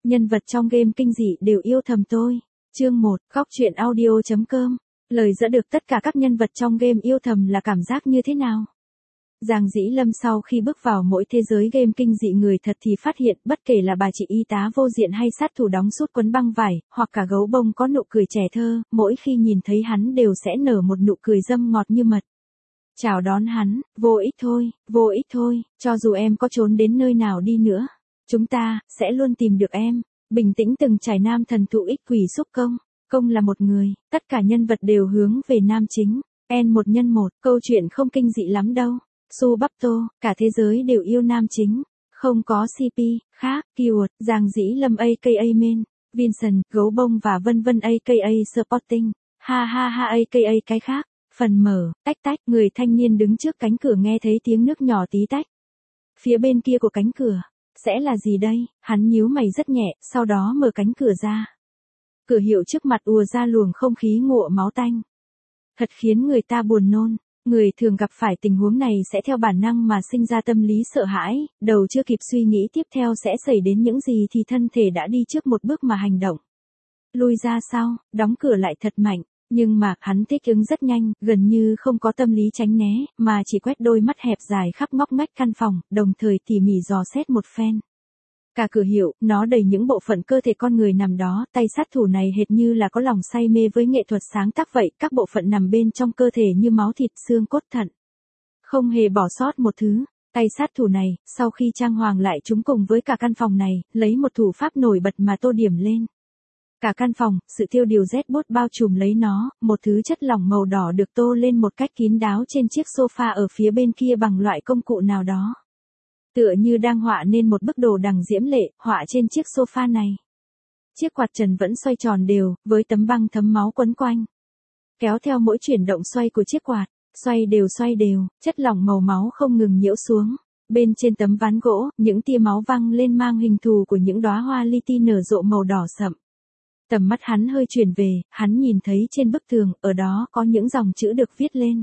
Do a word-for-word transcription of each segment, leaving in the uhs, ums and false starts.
Nhân vật trong game kinh dị đều yêu thầm tôi. Chương một, Góc truyện audio.com. Lời dẫn được tất cả các nhân vật trong game yêu thầm là cảm giác như thế nào? Giang Dĩ Lâm sau khi bước vào mỗi thế giới game kinh dị người thật thì phát hiện bất kể là bà chị y tá vô diện hay sát thủ đóng sút quấn băng vải, hoặc cả gấu bông có nụ cười trẻ thơ, mỗi khi nhìn thấy hắn đều sẽ nở một nụ cười dâm ngọt như mật. Chào đón hắn, vô ích thôi, vô ích thôi, cho dù em có trốn đến nơi nào đi nữa, chúng ta sẽ luôn tìm được em. Bình tĩnh từng trải nam thần thụ ích quỷ xúc công. Công là một người, tất cả nhân vật đều hướng về nam chính. N một nhân một, câu chuyện không kinh dị lắm đâu. Su bắp tô, cả thế giới đều yêu nam chính. Không có xê pê, khác, keyword, Giang Dĩ Lâm aka main, Vincent, gấu bông và vân vân aka supporting. Ha ha ha aka cái khác. Phần mở, tách tách, người thanh niên đứng trước cánh cửa nghe thấy tiếng nước nhỏ tí tách. Phía bên kia của cánh cửa, sẽ là gì đây? Hắn nhíu mày rất nhẹ, sau đó mở cánh cửa ra. Cửa hiệu trước mặt ùa ra luồng không khí ngụa máu tanh. Thật khiến người ta buồn nôn. Người thường gặp phải tình huống này sẽ theo bản năng mà sinh ra tâm lý sợ hãi, đầu chưa kịp suy nghĩ tiếp theo sẽ xảy đến những gì thì thân thể đã đi trước một bước mà hành động. Lui ra sau, đóng cửa lại thật mạnh. Nhưng mà, hắn thích ứng rất nhanh, gần như không có tâm lý tránh né, mà chỉ quét đôi mắt hẹp dài khắp ngóc ngách căn phòng, đồng thời tỉ mỉ dò xét một phen. Cả cửa hiệu, nó đầy những bộ phận cơ thể con người nằm đó, tay sát thủ này hệt như là có lòng say mê với nghệ thuật sáng tác vậy, các bộ phận nằm bên trong cơ thể như máu thịt, xương cốt, thận. Không hề bỏ sót một thứ. Tay sát thủ này, sau khi trang hoàng lại chúng cùng với cả căn phòng này, lấy một thủ pháp nổi bật mà tô điểm lên. Cả căn phòng, sự tiêu điều rét bốt bao trùm lấy nó, một thứ chất lỏng màu đỏ được tô lên một cách kín đáo trên chiếc sofa ở phía bên kia bằng loại công cụ nào đó. Tựa như đang họa nên một bức đồ đằng diễm lệ, họa trên chiếc sofa này. Chiếc quạt trần vẫn xoay tròn đều, với tấm băng thấm máu quấn quanh. Kéo theo mỗi chuyển động xoay của chiếc quạt, xoay đều xoay đều, chất lỏng màu máu không ngừng nhiễu xuống. Bên trên tấm ván gỗ, những tia máu văng lên mang hình thù của những đóa hoa li ti nở rộ màu đỏ sậm. Tầm mắt hắn hơi chuyển về, hắn nhìn thấy trên bức tường, ở đó có những dòng chữ được viết lên.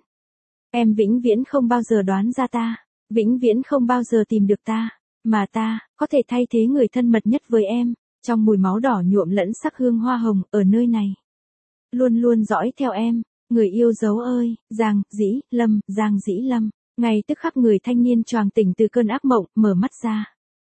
Em vĩnh viễn không bao giờ đoán ra ta, vĩnh viễn không bao giờ tìm được ta, mà ta, có thể thay thế người thân mật nhất với em, trong mùi máu đỏ nhuộm lẫn sắc hương hoa hồng, ở nơi này. Luôn luôn dõi theo em, người yêu dấu ơi, Giang Dĩ Lâm, Giang Dĩ Lâm, ngay tức khắc người thanh niên choàng tỉnh từ cơn ác mộng, mở mắt ra.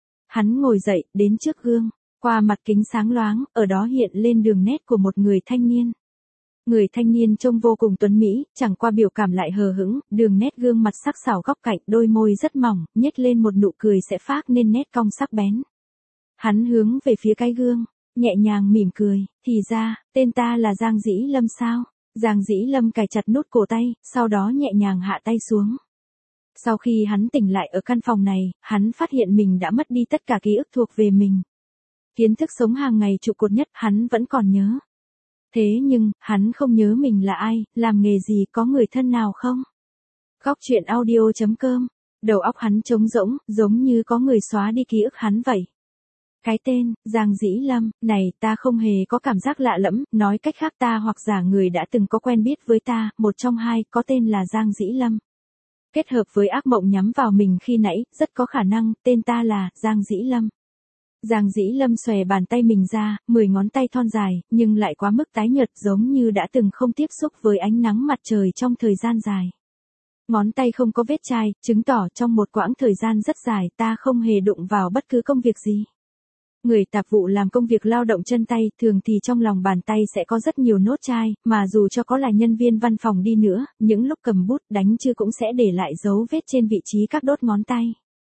Hắn ngồi dậy, đến trước gương. Qua mặt kính sáng loáng, ở đó hiện lên đường nét của một người thanh niên. Người thanh niên trông vô cùng tuấn mỹ, chẳng qua biểu cảm lại hờ hững, đường nét gương mặt sắc sảo góc cạnh, đôi môi rất mỏng, nhếch lên một nụ cười sẽ phác nên nét cong sắc bén. Hắn hướng về phía cái gương, nhẹ nhàng mỉm cười, thì ra, tên ta là Giang Dĩ Lâm sao? Giang Dĩ Lâm cài chặt nút cổ tay, sau đó nhẹ nhàng hạ tay xuống. Sau khi hắn tỉnh lại ở căn phòng này, hắn phát hiện mình đã mất đi tất cả ký ức thuộc về mình. Kiến thức sống hàng ngày trụ cột nhất hắn vẫn còn nhớ. Thế nhưng, hắn không nhớ mình là ai, làm nghề gì, có người thân nào không? Góc truyện audio.com. Đầu óc hắn trống rỗng, giống như có người xóa đi ký ức hắn vậy. Cái tên, Giang Dĩ Lâm, này ta không hề có cảm giác lạ lẫm, nói cách khác ta hoặc giả người đã từng có quen biết với ta, một trong hai, có tên là Giang Dĩ Lâm. Kết hợp với ác mộng nhắm vào mình khi nãy, rất có khả năng, tên ta là, Giang Dĩ Lâm. Giang Dĩ Lâm xòe bàn tay mình ra, mười ngón tay thon dài, nhưng lại quá mức tái nhợt giống như đã từng không tiếp xúc với ánh nắng mặt trời trong thời gian dài. Ngón tay không có vết chai, chứng tỏ trong một quãng thời gian rất dài ta không hề đụng vào bất cứ công việc gì. Người tạp vụ làm công việc lao động chân tay, thường thì trong lòng bàn tay sẽ có rất nhiều nốt chai, mà dù cho có là nhân viên văn phòng đi nữa, những lúc cầm bút đánh chữ cũng sẽ để lại dấu vết trên vị trí các đốt ngón tay.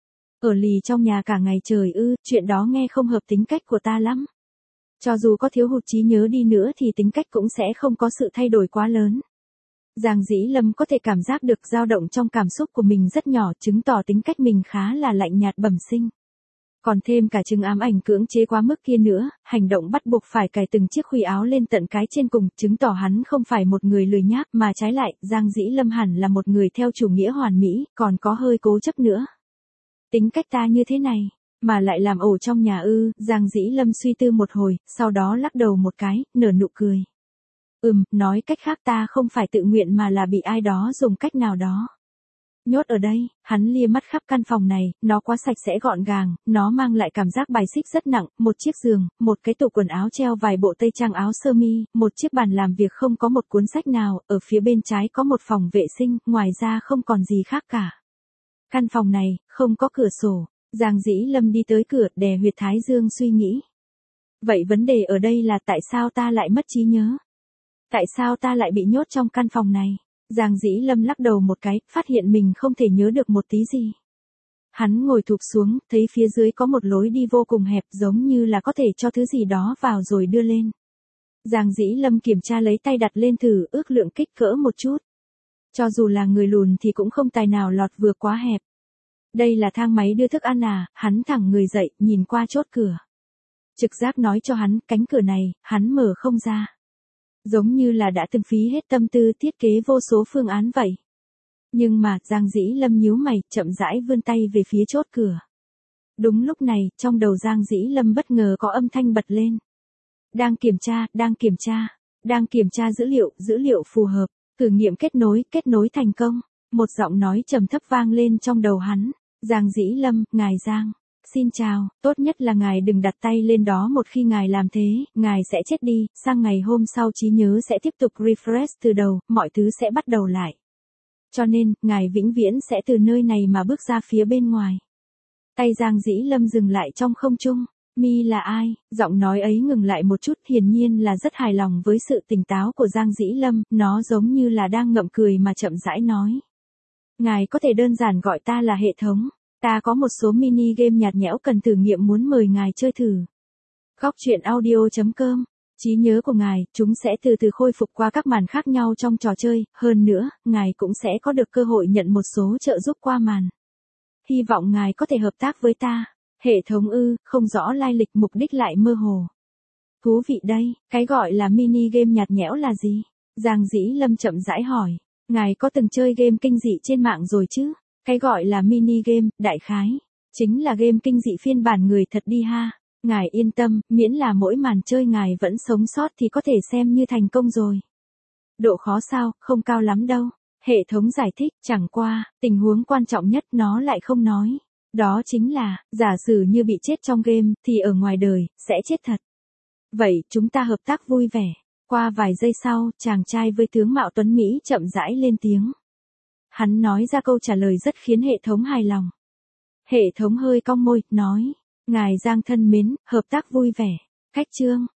Ở lì trong nhà cả ngày trời ư, chuyện đó nghe không hợp tính cách của ta lắm. Cho dù có thiếu hụt trí nhớ đi nữa thì tính cách cũng sẽ không có sự thay đổi quá lớn. Giang Dĩ Lâm có thể cảm giác được dao động trong cảm xúc của mình rất nhỏ, chứng tỏ tính cách mình khá là lạnh nhạt bẩm sinh. Còn thêm cả chứng ám ảnh cưỡng chế quá mức kia nữa, hành động bắt buộc phải cài từng chiếc khuy áo lên tận cái trên cùng, chứng tỏ hắn không phải một người lười nhác, mà trái lại, Giang Dĩ Lâm hẳn là một người theo chủ nghĩa hoàn mỹ, còn có hơi cố chấp nữa. Tính cách ta như thế này, mà lại làm ổ trong nhà ư, Giang Dĩ Lâm suy tư một hồi, sau đó lắc đầu một cái, nở nụ cười. Ừm, nói cách khác ta không phải tự nguyện mà là bị ai đó dùng cách nào đó. Nhốt ở đây, hắn lia mắt khắp căn phòng này, nó quá sạch sẽ gọn gàng, nó mang lại cảm giác bài xích rất nặng, một chiếc giường, một cái tủ quần áo treo vài bộ tây trang áo sơ mi, một chiếc bàn làm việc không có một cuốn sách nào, ở phía bên trái có một phòng vệ sinh, ngoài ra không còn gì khác cả. Căn phòng này, không có cửa sổ. Giang Dĩ Lâm đi tới cửa, đè huyệt thái dương suy nghĩ. Vậy vấn đề ở đây là tại sao ta lại mất trí nhớ? Tại sao ta lại bị nhốt trong căn phòng này? Giang Dĩ Lâm lắc đầu một cái, phát hiện mình không thể nhớ được một tí gì. Hắn ngồi thụp xuống, thấy phía dưới có một lối đi vô cùng hẹp, giống như là có thể cho thứ gì đó vào rồi đưa lên. Giang Dĩ Lâm kiểm tra lấy tay đặt lên thử, ước lượng kích cỡ một chút. Cho dù là người lùn thì cũng không tài nào lọt vừa quá hẹp. Đây là thang máy đưa thức ăn à? Hắn thẳng người dậy, nhìn qua chốt cửa. Trực giác nói cho hắn, cánh cửa này, hắn mở không ra. Giống như là đã từng phí hết tâm tư thiết kế vô số phương án vậy. Nhưng mà, Giang Dĩ Lâm nhíu mày, chậm rãi vươn tay về phía chốt cửa. Đúng lúc này, trong đầu Giang Dĩ Lâm bất ngờ có âm thanh bật lên. Đang kiểm tra, đang kiểm tra, đang kiểm tra dữ liệu, dữ liệu phù hợp, thử nghiệm kết nối, kết nối thành công. Một giọng nói trầm thấp vang lên trong đầu hắn. Giang Dĩ Lâm, ngài Giang. Xin chào, tốt nhất là ngài đừng đặt tay lên đó, một khi ngài làm thế, ngài sẽ chết đi, sang ngày hôm sau trí nhớ sẽ tiếp tục refresh từ đầu, mọi thứ sẽ bắt đầu lại. Cho nên, ngài vĩnh viễn sẽ từ nơi này mà bước ra phía bên ngoài. Tay Giang Dĩ Lâm dừng lại trong không trung. Mi là ai? Giọng nói ấy ngừng lại một chút, hiển nhiên là rất hài lòng với sự tỉnh táo của Giang Dĩ Lâm, nó giống như là đang ngậm cười mà chậm rãi nói. Ngài có thể đơn giản gọi ta là hệ thống. Ta có một số mini game nhạt nhẽo cần thử nghiệm, muốn mời ngài chơi thử. Góc truyện audio chấm com. Trí nhớ của ngài, chúng sẽ từ từ khôi phục qua các màn khác nhau trong trò chơi, hơn nữa, ngài cũng sẽ có được cơ hội nhận một số trợ giúp qua màn. Hy vọng ngài có thể hợp tác với ta. Hệ thống ư, không rõ lai lịch, mục đích lại mơ hồ. Thú vị đây, cái gọi là mini game nhạt nhẽo là gì? Giang Dĩ Lâm chậm rãi hỏi. Ngài có từng chơi game kinh dị trên mạng rồi chứ? Cái gọi là mini game, đại khái, chính là game kinh dị phiên bản người thật đi ha. Ngài yên tâm, miễn là mỗi màn chơi ngài vẫn sống sót thì có thể xem như thành công rồi. Độ khó sao, không cao lắm đâu. Hệ thống giải thích, chẳng qua, tình huống quan trọng nhất nó lại không nói. Đó chính là, giả sử như bị chết trong game, thì ở ngoài đời, sẽ chết thật. Vậy, chúng ta hợp tác vui vẻ. Qua vài giây sau, chàng trai với tướng mạo tuấn Mỹ chậm rãi lên tiếng. Hắn nói ra câu trả lời rất khiến hệ thống hài lòng. Hệ thống hơi cong môi, nói. Ngài Giang thân mến, hợp tác vui vẻ. Cách chương.